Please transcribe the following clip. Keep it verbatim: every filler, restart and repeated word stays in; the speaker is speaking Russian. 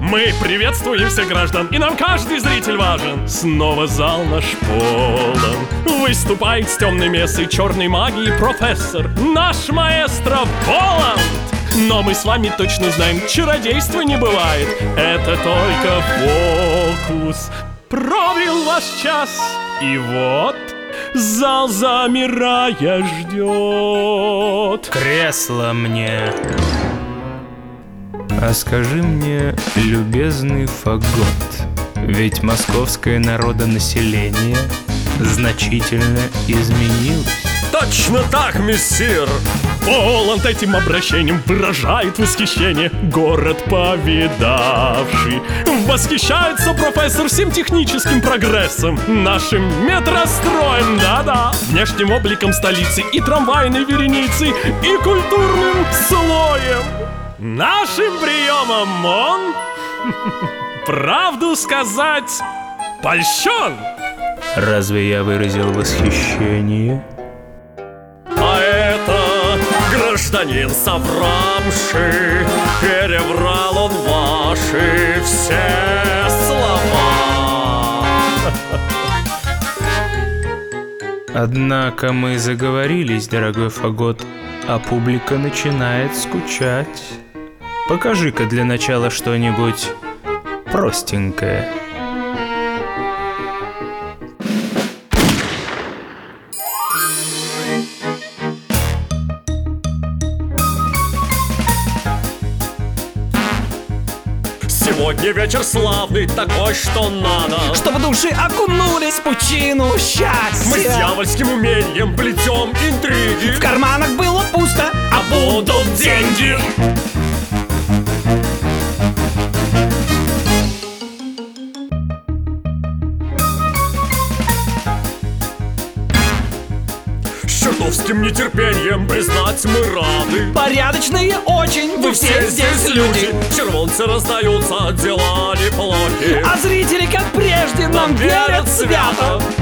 Мы приветствуем всех граждан, и нам каждый зритель важен. Снова зал наш полон. Выступает с темной мессой черной магии профессор, наш маэстро Воланд. Но мы с вами точно знаем, чародейства не бывает. Это только фокус. Пробил ваш час, и вот зал, замирая, ждет. Кресло мне. А скажи мне, любезный Фагот, ведь московское народонаселение значительно изменилось. Точно так, мессир! Воланд этим обращением выражает восхищение, город повидавший. Восхищается профессор всем техническим прогрессом, нашим метростроем, да-да, внешним обликом столицы и трамвайной вереницей, и культурным слоем. Нашим приемом он, правду сказать, польщен. Разве я выразил восхищение? А это гражданин соврамши, переврал он ваши все слова. Однако мы заговорились, дорогой Фагот, а публика начинает скучать. Покажи-ка для начала что-нибудь простенькое. Сегодня вечер славный, такой, что надо, чтобы души окунулись в пучину счастья. мы с дьявольским умением плетем интриги. В карманах было пусто, а будут деньги. С чертовским нетерпением, признать, мы рады. порядочные очень, вы все здесь люди. Червонцы раздаются, дела неплохи. А зрители, как прежде, нам верят свято.